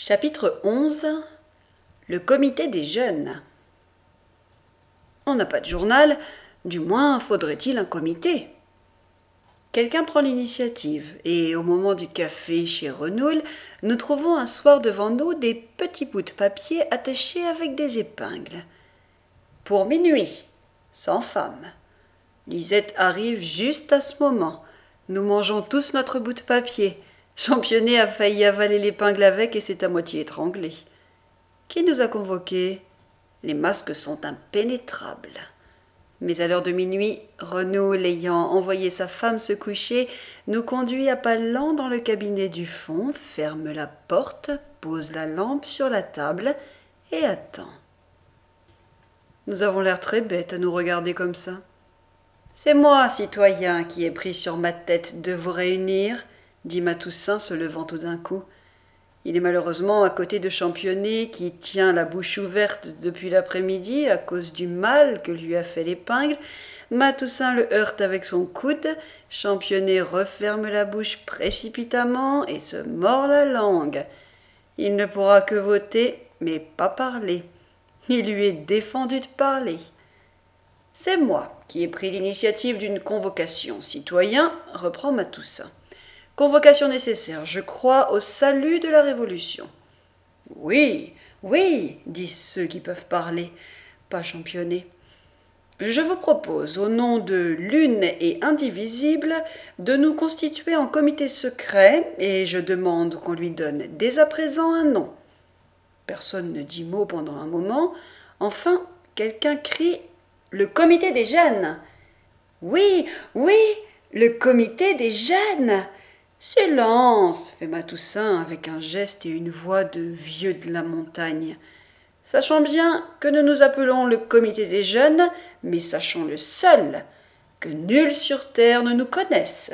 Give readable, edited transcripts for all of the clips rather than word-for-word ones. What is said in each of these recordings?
Chapitre 11. Le comité des jeunes. On n'a pas de journal, du moins faudrait-il un comité. Quelqu'un prend l'initiative, et au moment du café chez Renoul, nous trouvons un soir devant nous des petits bouts de papier attachés avec des épingles. Pour minuit, sans femme. Lisette arrive juste à ce moment. Nous mangeons tous notre bout de papier. Championnet a failli avaler l'épingle avec et s'est à moitié étranglé. Qui nous a convoqués ? Les masques sont impénétrables. Mais à l'heure de minuit, Renoul, ayant envoyé sa femme se coucher, nous conduit à pas lents dans le cabinet du fond, ferme la porte, pose la lampe sur la table et attend. Nous avons l'air très bêtes à nous regarder comme ça. C'est moi, citoyen, qui ai pris sur ma tête de vous réunir, dit Matoussin se levant tout d'un coup. Il est malheureusement à côté de Championnet qui tient la bouche ouverte depuis l'après-midi à cause du mal que lui a fait l'épingle. Matoussin le heurte avec son coude, Championnet referme la bouche précipitamment et se mord la langue. Il ne pourra que voter, mais pas parler. Il lui est défendu de parler. C'est moi qui ai pris l'initiative d'une convocation, citoyen, reprend Matoussin. Convocation nécessaire, je crois, au salut de la Révolution. Oui, oui, disent ceux qui peuvent parler, pas Championnet. Je vous propose, au nom de l'une et indivisible, de nous constituer en comité secret, et je demande qu'on lui donne dès à présent un nom. Personne ne dit mot pendant un moment. Enfin, quelqu'un crie « Le comité des jeunes !» Oui, oui, le comité des jeunes !» Silence, fait Matoussin avec un geste et une voix de vieux de la montagne. Sachant bien que nous nous appelons le comité des jeunes, mais sachant le seul, que nul sur terre ne nous connaisse.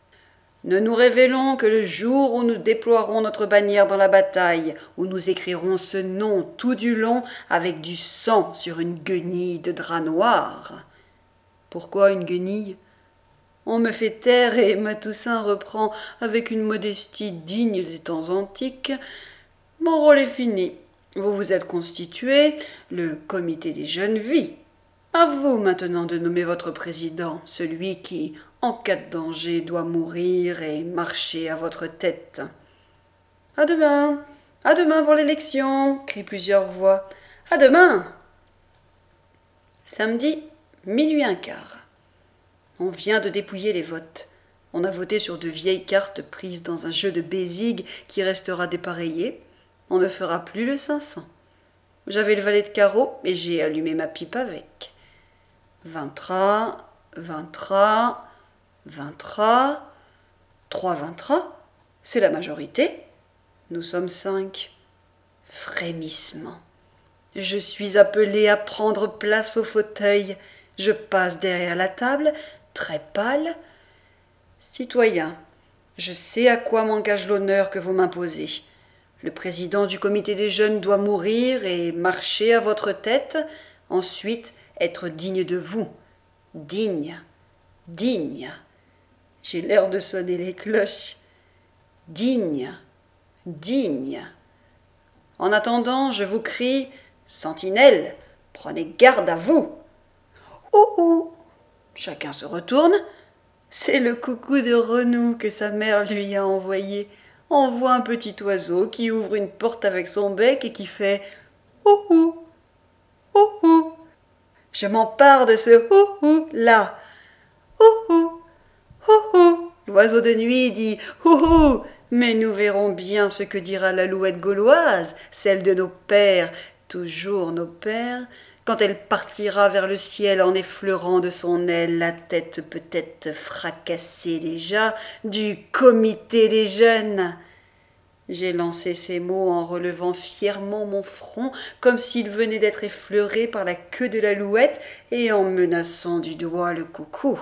Ne nous révélons que le jour où nous déploierons notre bannière dans la bataille, où nous écrirons ce nom tout du long avec du sang sur une guenille de drap noir. Pourquoi une guenille ? On me fait taire et Matoussin reprend avec une modestie digne des temps antiques. Mon rôle est fini. Vous vous êtes constitué, le comité des jeunes vit. À vous maintenant de nommer votre président, celui qui, en cas de danger, doit mourir et marcher à votre tête. À demain pour l'élection, crient plusieurs voix. À demain. Samedi, minuit un quart. On vient de dépouiller les votes. On a voté sur de vieilles cartes prises dans un jeu de bésigue qui restera dépareillé. On ne fera plus le 500. J'avais le valet de carreau et j'ai allumé ma pipe avec. Vintras, trois vintras, c'est la majorité. Nous sommes 5. Frémissement. Je suis appelé à prendre place au fauteuil. Je passe derrière la table, très pâle. Citoyen, je sais à quoi m'engage l'honneur que vous m'imposez. Le président du comité des jeunes doit mourir et marcher à votre tête, ensuite être digne de vous. Digne. J'ai l'air de sonner les cloches. Digne. En attendant, je vous crie, sentinelle, prenez garde à vous. Ouh. Chacun se retourne. C'est le coucou de Renou que sa mère lui a envoyé. On voit un petit oiseau qui ouvre une porte avec son bec et qui fait ouh. Je m'empare de ce ouh là. Ouh. L'oiseau de nuit dit ouh. Mais nous verrons bien ce que dira l'alouette gauloise, celle de nos pères, toujours nos pères, quand elle partira vers le ciel en effleurant de son aile la tête peut-être fracassée déjà du comité des jeunes. J'ai lancé ces mots en relevant fièrement mon front comme s'il venait d'être effleuré par la queue de l'alouette et en menaçant du doigt le coucou.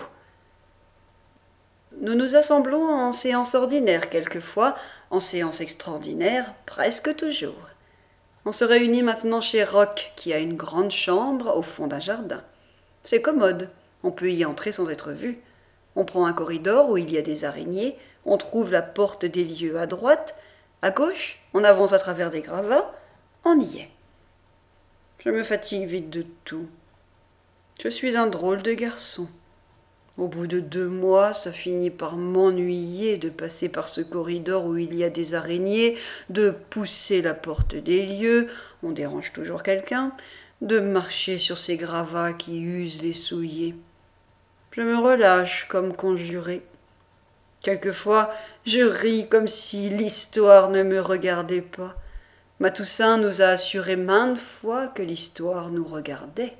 Nous nous assemblons en séance ordinaire quelquefois, en séance extraordinaire presque toujours. On se réunit maintenant chez Roch, qui a une grande chambre au fond d'un jardin. C'est commode, on peut y entrer sans être vu. On prend un corridor où il y a des araignées, on trouve la porte des lieux à droite. À gauche, on avance à travers des gravats, on y est. Je me fatigue vite de tout. Je suis un drôle de garçon. Au bout de 2 mois, ça finit par m'ennuyer de passer par ce corridor où il y a des araignées, de pousser la porte des lieux, on dérange toujours quelqu'un, de marcher sur ces gravats qui usent les souliers. Je me relâche comme conjuré. Quelquefois, je ris comme si l'histoire ne me regardait pas. Matoussin nous a assuré maintes fois que l'histoire nous regardait.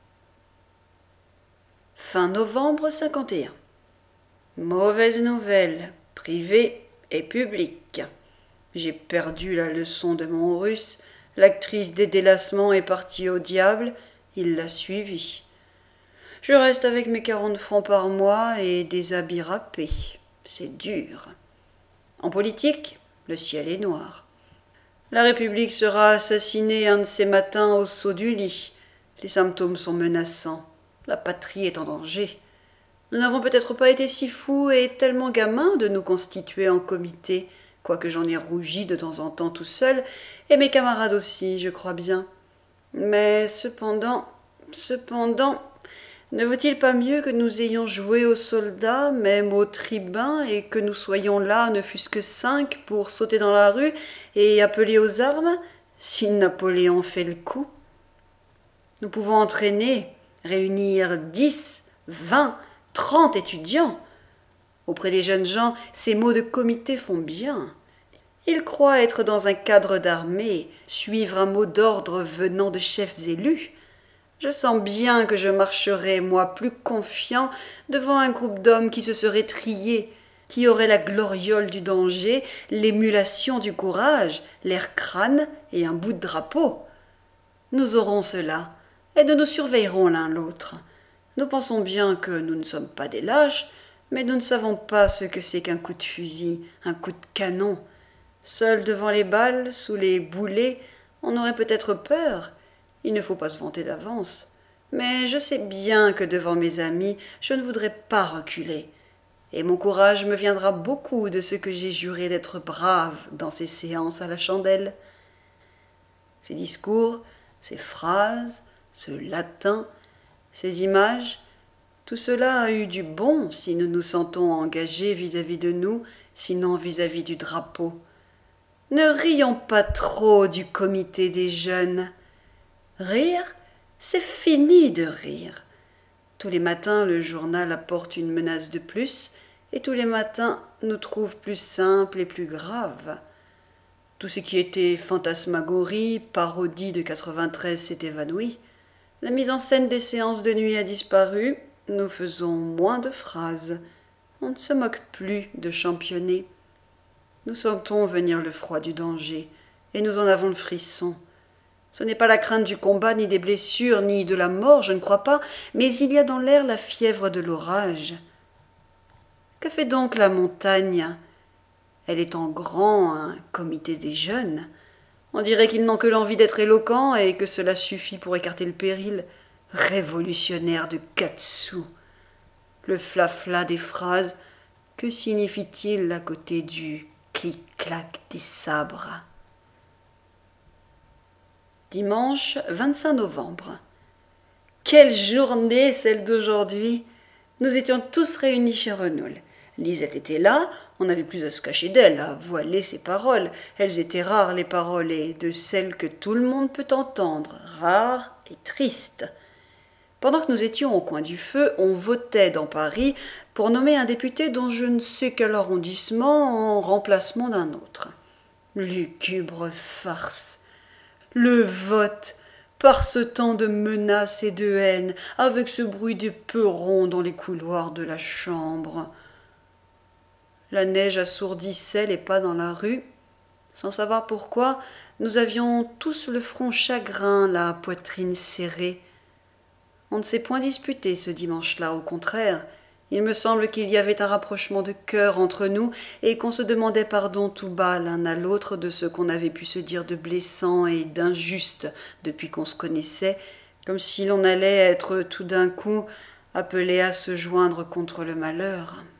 Fin novembre 51. Mauvaise nouvelle, privée et publique. J'ai perdu la leçon de mon russe, l'actrice des délacements est partie au diable, il l'a suivie. Je reste avec mes 40 francs par mois et des habits râpés. C'est dur. En politique, le ciel est noir. La République sera assassinée un de ces matins au saut du lit. Les symptômes sont menaçants. La patrie est en danger. Nous n'avons peut-être pas été si fous et tellement gamins de nous constituer en comité, quoique j'en ai rougi de temps en temps tout seul, et mes camarades aussi, je crois bien. Mais cependant, ne vaut-il pas mieux que nous ayons joué aux soldats, même aux tribuns, et que nous soyons là, ne fût-ce que 5, pour sauter dans la rue et appeler aux armes, si Napoléon fait le coup? Nous pouvons entraîner, réunir 10, 20, 30 étudiants. Auprès des jeunes gens, ces mots de comité font bien. Ils croient être dans un cadre d'armée, suivre un mot d'ordre venant de chefs élus. Je sens bien que je marcherai, moi, plus confiant, devant un groupe d'hommes qui se seraient triés, qui auraient la gloriole du danger, l'émulation du courage, l'air crâne et un bout de drapeau. Nous aurons cela, et nous nous surveillerons l'un l'autre. Nous pensons bien que nous ne sommes pas des lâches, mais nous ne savons pas ce que c'est qu'un coup de fusil, un coup de canon. Seul devant les balles, sous les boulets, on aurait peut-être peur. Il ne faut pas se vanter d'avance. Mais je sais bien que devant mes amis, je ne voudrais pas reculer. Et mon courage me viendra beaucoup de ce que j'ai juré d'être brave dans ces séances à la chandelle. Ces discours, ces phrases, ce latin, ces images, tout cela a eu du bon si nous nous sentons engagés vis-à-vis de nous, sinon vis-à-vis du drapeau. Ne rions pas trop du comité des jeunes. Rire, c'est fini de rire. Tous les matins, le journal apporte une menace de plus, et tous les matins nous trouve plus simple et plus grave. Tout ce qui était fantasmagorie, parodie de 93 s'est évanoui. La mise en scène des séances de nuit a disparu, nous faisons moins de phrases. On ne se moque plus de championner. Nous sentons venir le froid du danger, et nous en avons le frisson. Ce n'est pas la crainte du combat, ni des blessures, ni de la mort, je ne crois pas, mais il y a dans l'air la fièvre de l'orage. Que fait donc la montagne? Elle est en grand un comité des jeunes. On dirait qu'ils n'ont que l'envie d'être éloquents et que cela suffit pour écarter le péril. Révolutionnaire de 4 sous. Le flafla des phrases, que signifie-t-il à côté du clic-clac des sabres? Dimanche 25 novembre. Quelle journée celle d'aujourd'hui! Nous étions tous réunis chez Renoul. Lisette était là, on n'avait plus à se cacher d'elle, à voiler ses paroles. Elles étaient rares, les paroles, et de celles que tout le monde peut entendre, rares et tristes. Pendant que nous étions au coin du feu, on votait dans Paris pour nommer un député dont je ne sais quel arrondissement en remplacement d'un autre. Lugubre farce! Le vote, par ce temps de menaces et de haine, avec ce bruit des perrons dans les couloirs de la chambre. La neige assourdissait les pas dans la rue. Sans savoir pourquoi, nous avions tous le front chagrin, la poitrine serrée. On ne s'est point disputé ce dimanche-là, au contraire. Il me semble qu'il y avait un rapprochement de cœur entre nous et qu'on se demandait pardon tout bas l'un à l'autre de ce qu'on avait pu se dire de blessant et d'injuste depuis qu'on se connaissait, comme si l'on allait être tout d'un coup appelé à se joindre contre le malheur.